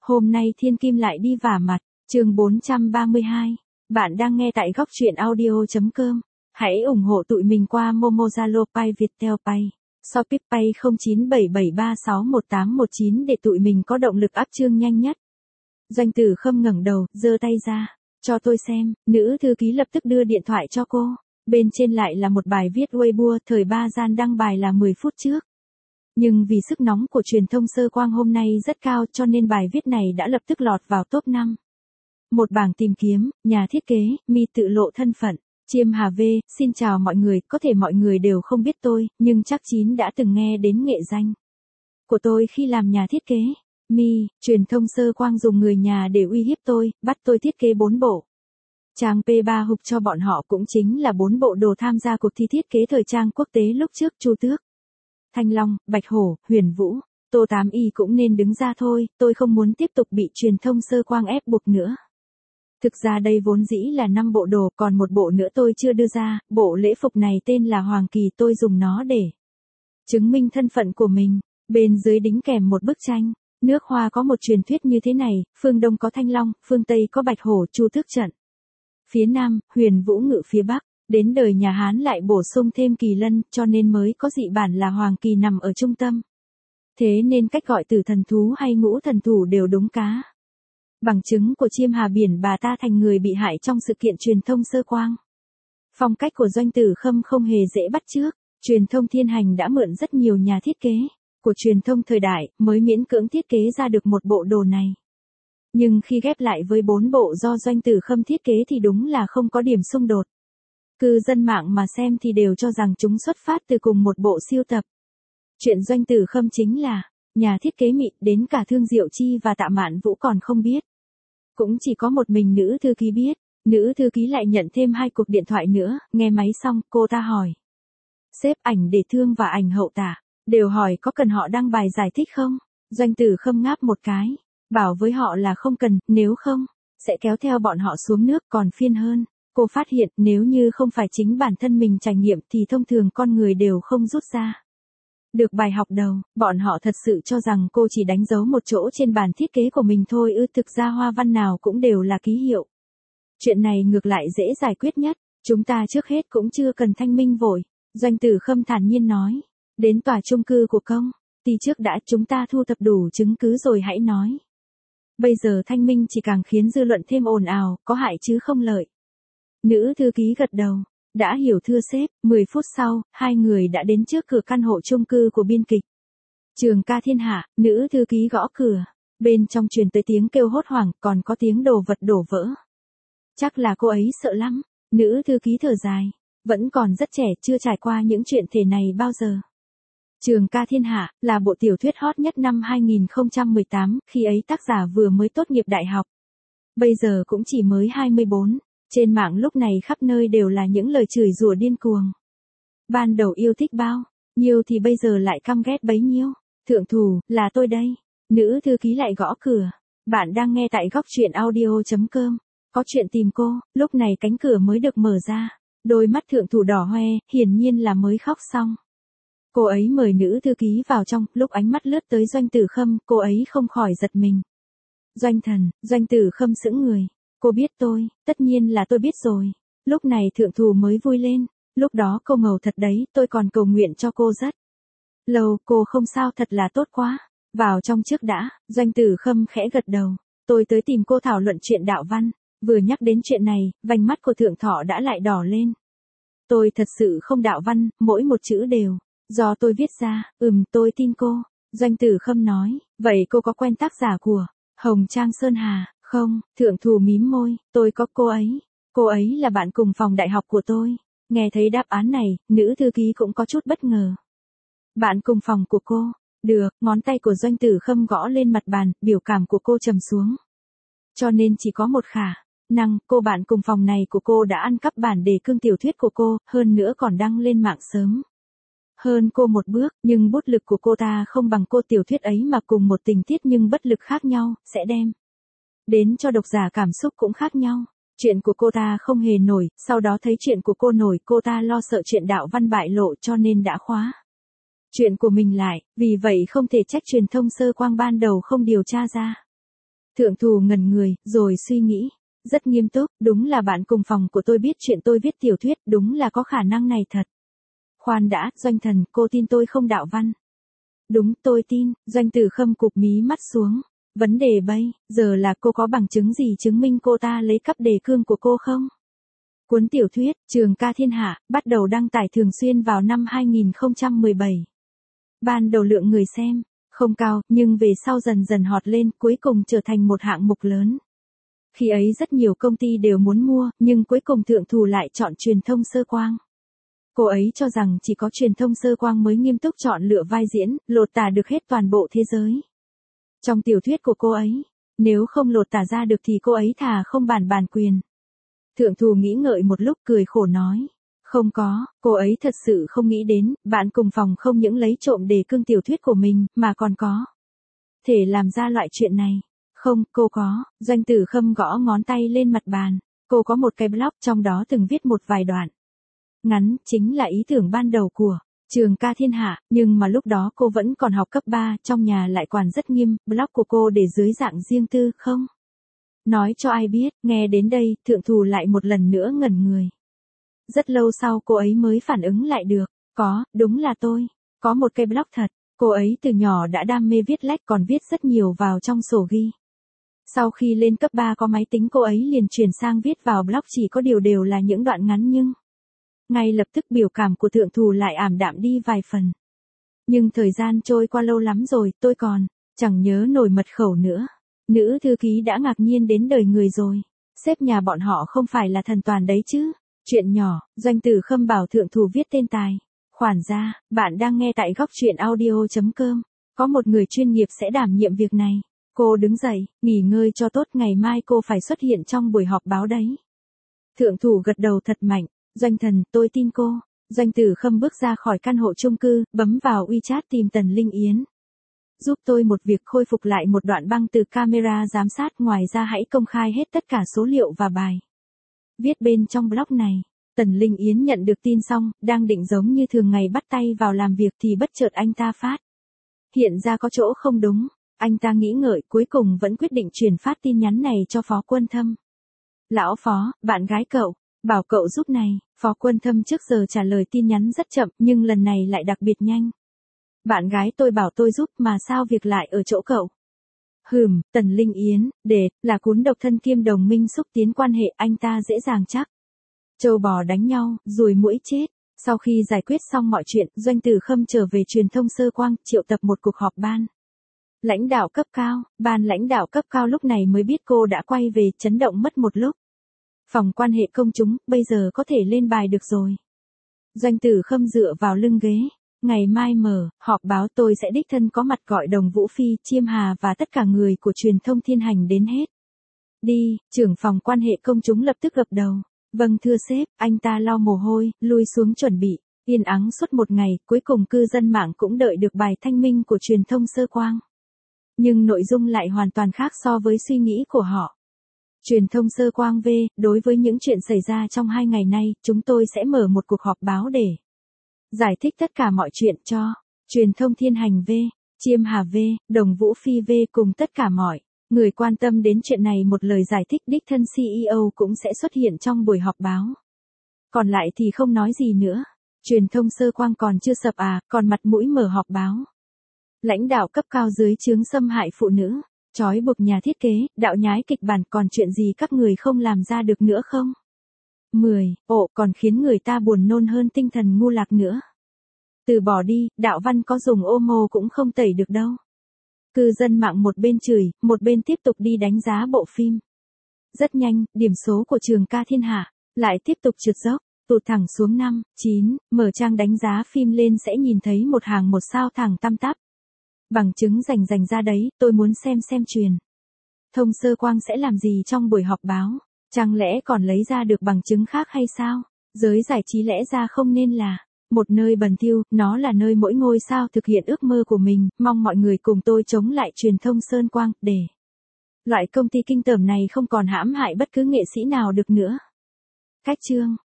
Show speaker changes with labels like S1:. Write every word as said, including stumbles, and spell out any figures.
S1: Hôm nay Thiên Kim lại đi vả mặt, chương bốn trăm ba mươi hai. Bạn đang nghe tại góc truyện audio.com. Hãy ủng hộ tụi mình qua Momo, Zalo, Pay, Viettel Pay, Shopee Pay không chín bảy bảy ba sáu một tám một chín để tụi mình có động lực up chương nhanh nhất. Doanh Tử Khâm ngẩng đầu, giơ tay ra, cho tôi xem. Nữ thư ký lập tức đưa điện thoại cho cô. Bên trên lại là một bài viết Weibo, thời Ba Gian đăng bài là mười phút trước. Nhưng vì sức nóng của truyền thông Sơ Quang hôm nay rất cao cho nên bài viết này đã lập tức lọt vào top năm. Một bảng tìm kiếm, nhà thiết kế, mi tự lộ thân phận. Chiêm Hà V, xin chào mọi người, có thể mọi người đều không biết tôi, nhưng chắc chín đã từng nghe đến nghệ danh của tôi khi làm nhà thiết kế. Mi, truyền thông Sơ Quang dùng người nhà để uy hiếp tôi, bắt tôi thiết kế bốn bộ trang pê ba hục cho bọn họ, cũng chính là bốn bộ đồ tham gia cuộc thi thiết kế thời trang quốc tế lúc trước. Chu Tước, Thanh Long, Bạch Hổ, Huyền Vũ, Tô Tám Y cũng nên đứng ra thôi, tôi không muốn tiếp tục bị truyền thông Sơ Quang ép buộc nữa. Thực ra đây vốn dĩ là năm bộ đồ, còn một bộ nữa tôi chưa đưa ra. Bộ lễ phục này tên là Hoàng Kỳ, tôi dùng nó để chứng minh thân phận của mình. Bên dưới đính kèm một bức tranh. Nước Hoa có một truyền thuyết như thế này, phương Đông có Thanh Long, phương Tây có Bạch Hổ, Chu Tước trận phía Nam, Huyền Vũ ngự phía Bắc. Đến đời nhà Hán lại bổ sung thêm Kỳ Lân, cho nên mới có dị bản là Hoàng Kỳ nằm ở trung tâm. Thế nên cách gọi Tử Thần Thú hay Ngũ Thần Thủ đều đúng cá. Bằng chứng của Chiêm Hà biển bà ta thành người bị hại trong sự kiện truyền thông Sơ Quang. Phong cách của Doanh Tử Khâm không hề dễ bắt chước. Truyền thông Thiên Hành đã mượn rất nhiều nhà thiết kế của truyền thông thời đại mới miễn cưỡng thiết kế ra được một bộ đồ này. Nhưng khi ghép lại với bốn bộ do Doanh Tử Khâm thiết kế thì đúng là không có điểm xung đột. Cư dân mạng mà xem thì đều cho rằng chúng xuất phát từ cùng một bộ siêu tập. Chuyện Doanh Tử Khâm chính là nhà thiết kế mịn, đến cả Thương Diệu Chi và Tạ Mạn Vũ còn không biết. Cũng chỉ có một mình nữ thư ký biết. Nữ thư ký lại nhận thêm hai cuộc điện thoại nữa, nghe máy xong, cô ta hỏi. Sếp, ảnh đề thương và ảnh hậu tả, đều hỏi có cần họ đăng bài giải thích không? Doanh Tử Khâm ngáp một cái, bảo với họ là không cần, nếu không, sẽ kéo theo bọn họ xuống nước. Còn phiền hơn, cô phát hiện nếu như không phải chính bản thân mình trải nghiệm thì thông thường con người đều không rút ra được bài học đầu. Bọn họ thật sự cho rằng cô chỉ đánh dấu một chỗ trên bản thiết kế của mình thôi ư? Thực ra hoa văn nào cũng đều là ký hiệu. Chuyện này ngược lại dễ giải quyết nhất. Chúng ta trước hết cũng chưa cần thanh minh vội. Doanh Tử Khâm thản nhiên nói. Đến tòa chung cư của công ty trước đã, chúng ta thu thập đủ chứng cứ rồi hãy nói. Bây giờ thanh minh chỉ càng khiến dư luận thêm ồn ào, có hại chứ không lợi. Nữ thư ký gật đầu. Đã hiểu thưa sếp. Mười phút sau, hai người đã đến trước cửa căn hộ chung cư của biên kịch Trường Ca Thiên Hạ. Nữ thư ký gõ cửa. Bên trong truyền tới tiếng kêu hốt hoảng, còn có tiếng đồ vật đổ vỡ. Chắc là cô ấy sợ lắm. Nữ thư ký thở dài. Vẫn còn rất trẻ, chưa trải qua những chuyện thể này bao giờ. Trường Ca Thiên Hạ là bộ tiểu thuyết hot nhất năm hai nghìn không trăm mười tám, khi ấy tác giả vừa mới tốt nghiệp đại học. Bây giờ cũng chỉ mới hai mươi bốn. Trên mạng lúc này khắp nơi đều là những lời chửi rủa điên cuồng. Ban đầu yêu thích bao nhiêu thì bây giờ lại căm ghét bấy nhiêu. Thượng thủ, là tôi đây. Nữ thư ký lại gõ cửa. Bạn đang nghe tại góc truyện audio.com. Có chuyện tìm cô. Lúc này cánh cửa mới được mở ra. Đôi mắt thượng thủ đỏ hoe, hiển nhiên là mới khóc xong. Cô ấy mời nữ thư ký vào trong. Lúc ánh mắt lướt tới Doanh Tử Khâm, cô ấy không khỏi giật mình. Doanh thần. Doanh Tử Khâm sững người. Cô biết tôi, tất nhiên là tôi biết rồi. Lúc này thượng thủ mới vui lên. Lúc đó cô ngầu thật đấy, tôi còn cầu nguyện cho cô rất lâu. Cô không sao, thật là tốt quá. Vào trong trước đã. Doanh Tử Khâm khẽ gật đầu. Tôi tới tìm cô thảo luận chuyện đạo văn. Vừa nhắc đến chuyện này, vành mắt của thượng thọ đã lại đỏ lên. Tôi thật sự không đạo văn, mỗi một chữ đều do tôi viết ra. Ừm, tôi tin cô. Doanh Tử Khâm nói. Vậy cô có quen tác giả của Hồng Trang Sơn Hà? Không. Thượng thủ mím môi. Tôi có cô ấy. Cô ấy là bạn cùng phòng đại học của tôi. Nghe thấy đáp án này, nữ thư ký cũng có chút bất ngờ. Bạn cùng phòng của cô? Được. Ngón tay của Doanh Tử Khâm gõ lên mặt bàn, biểu cảm của cô trầm xuống. Cho nên chỉ có một khả năng, cô bạn cùng phòng này của cô đã ăn cắp bản đề cương tiểu thuyết của cô, hơn nữa còn đăng lên mạng sớm hơn cô một bước. Nhưng bút lực của cô ta không bằng cô. Tiểu thuyết ấy mà cùng một tình tiết nhưng bất lực khác nhau, sẽ đem đến cho độc giả cảm xúc cũng khác nhau. Chuyện của cô ta không hề nổi, sau đó thấy chuyện của cô nổi, cô ta lo sợ chuyện đạo văn bại lộ cho nên đã khóa chuyện của mình lại. Vì vậy không thể trách truyền thông Sơ Quang ban đầu không điều tra ra Thượng thủ ngẩn người, rồi suy nghĩ. Rất nghiêm túc, đúng là bạn cùng phòng của tôi biết chuyện tôi viết tiểu thuyết, đúng là có khả năng này thật. Khoan đã, Doanh Thần, cô tin tôi không đạo văn? Đúng, tôi tin, Doanh Tử Khâm cụp mí mắt xuống. Vấn đề bây giờ là cô có bằng chứng gì chứng minh cô ta lấy cắp đề cương của cô không? Cuốn tiểu thuyết, Trường Ca Thiên Hạ, bắt đầu đăng tải thường xuyên vào năm hai nghìn không trăm mười bảy. Ban đầu lượng người xem, không cao, nhưng về sau dần dần hot lên, cuối cùng trở thành một hạng mục lớn. Khi ấy rất nhiều công ty đều muốn mua, nhưng cuối cùng thượng thủ lại chọn truyền thông sơ quang. Cô ấy cho rằng chỉ có truyền thông sơ quang mới nghiêm túc chọn lựa vai diễn, lột tả được hết toàn bộ thế giới. Trong tiểu thuyết của cô ấy, nếu không lột tả ra được thì cô ấy thà không bàn bản quyền. Thượng thủ nghĩ ngợi một lúc cười khổ nói. Không có, cô ấy thật sự không nghĩ đến, bạn cùng phòng không những lấy trộm đề cương tiểu thuyết của mình, mà còn có thể làm ra loại chuyện này. Không, cô có, Doanh Tử Khâm gõ ngón tay lên mặt bàn. Cô có một cái blog trong đó từng viết một vài đoạn ngắn, chính là ý tưởng ban đầu của Trường Ca Thiên Hạ, nhưng mà lúc đó cô vẫn còn học cấp ba, trong nhà lại quản rất nghiêm, blog của cô để dưới dạng riêng tư, không nói cho ai biết. Nghe đến đây, thượng thủ lại một lần nữa ngẩn người. Rất lâu sau cô ấy mới phản ứng lại được. Có, đúng là tôi. Có một cái blog thật. Cô ấy từ nhỏ đã đam mê viết lách còn viết rất nhiều vào trong sổ ghi. Sau khi lên cấp ba có máy tính cô ấy liền chuyển sang viết vào blog, chỉ có điều đều là những đoạn ngắn, nhưng ngay lập tức biểu cảm của thượng thủ lại ảm đạm đi vài phần. Nhưng thời gian trôi qua lâu lắm rồi, tôi còn chẳng nhớ nổi mật khẩu nữa. Nữ thư ký đã ngạc nhiên đến đời người rồi. Sếp nhà bọn họ không phải là thần toàn đấy chứ. Chuyện nhỏ, Doanh Tử Khâm bảo thượng thủ viết tên tài khoản ra. Bạn đang nghe tại góc truyện audio chấm com. Có một người chuyên nghiệp sẽ đảm nhiệm việc này. Cô đứng dậy, nghỉ ngơi cho tốt, ngày mai cô phải xuất hiện trong buổi họp báo đấy. Thượng thủ gật đầu thật mạnh. Doanh Thần, tôi tin cô. Doanh Tử Khâm bước ra khỏi căn hộ chung cư, bấm vào WeChat tìm Tần Linh Yến. Giúp tôi một việc, khôi phục lại một đoạn băng từ camera giám sát, ngoài ra hãy công khai hết tất cả số liệu và bài viết bên trong blog này. Tần Linh Yến nhận được tin xong, đang định giống như thường ngày bắt tay vào làm việc thì bất chợt anh ta phát hiện ra có chỗ không đúng. Anh ta nghĩ ngợi, cuối cùng vẫn quyết định truyền phát tin nhắn này cho Phó Quân Thâm. Lão Phó, bạn gái cậu bảo cậu giúp này. Phó Quân Thâm trước giờ trả lời tin nhắn rất chậm, nhưng lần này lại đặc biệt nhanh. Bạn gái tôi bảo tôi giúp, mà sao việc lại ở chỗ cậu? Hừm, Tần Linh Yến, để là cún độc thân kiêm đồng minh xúc tiến quan hệ, anh ta dễ dàng chắc. Trâu bò đánh nhau, ruồi muỗi chết. Sau khi giải quyết xong mọi chuyện, Doanh Tử Khâm trở về truyền thông sơ quang, triệu tập một cuộc họp ban lãnh đạo cấp cao. Ban lãnh đạo cấp cao lúc này mới biết cô đã quay về, chấn động mất một lúc. Phòng quan hệ công chúng, bây giờ có thể lên bài được rồi. Doanh Tử Khâm dựa vào lưng ghế. Ngày mai mở họp báo, tôi sẽ đích thân có mặt, gọi Đồng Vũ Phi, Chiêm Hà và tất cả người của truyền thông Thiên Hành đến hết. Đi, trưởng phòng quan hệ công chúng lập tức gật đầu. Vâng thưa sếp. Anh ta lau mồ hôi, lui xuống chuẩn bị. Yên ắng suốt một ngày, cuối cùng cư dân mạng cũng đợi được bài thanh minh của truyền thông sơ quang. Nhưng nội dung lại hoàn toàn khác so với suy nghĩ của họ. Truyền thông sơ quang V, đối với những chuyện xảy ra trong hai ngày nay, chúng tôi sẽ mở một cuộc họp báo để giải thích tất cả mọi chuyện cho truyền thông Thiên Hành V, Chiêm Hà V, Đồng Vũ Phi V cùng tất cả mọi người quan tâm đến chuyện này. Một lời giải thích đích thân xê e ô cũng sẽ xuất hiện trong buổi họp báo. Còn lại thì không nói gì nữa. Truyền thông sơ quang còn chưa sập à, còn mặt mũi mở họp báo. Lãnh đạo cấp cao dưới trướng xâm hại phụ nữ, trói buộc nhà thiết kế, đạo nhái kịch bản, còn chuyện gì các người không làm ra được nữa không? mười. Ồ, còn khiến người ta buồn nôn hơn tinh thần ngu lạc nữa. Từ bỏ đi, đạo văn có dùng Omo cũng không tẩy được đâu. Cư dân mạng một bên chửi, một bên tiếp tục đi đánh giá bộ phim. Rất nhanh, điểm số của Trường Ca Thiên Hạ lại tiếp tục trượt dốc, tụt thẳng xuống năm, chín, mở trang đánh giá phim lên sẽ nhìn thấy một hàng một sao thẳng tăm tắp. Bằng chứng rành rành ra đấy, tôi muốn xem xem truyền thông sơ quang sẽ làm gì trong buổi họp báo. Chẳng lẽ còn lấy ra được bằng chứng khác hay sao? Giới giải trí lẽ ra không nên là một nơi bẩn thỉu, nó là nơi mỗi ngôi sao thực hiện ước mơ của mình. Mong mọi người cùng tôi chống lại truyền thông sơn quang, để loại công ty kinh tởm này không còn hãm hại bất cứ nghệ sĩ nào được nữa. Cách chương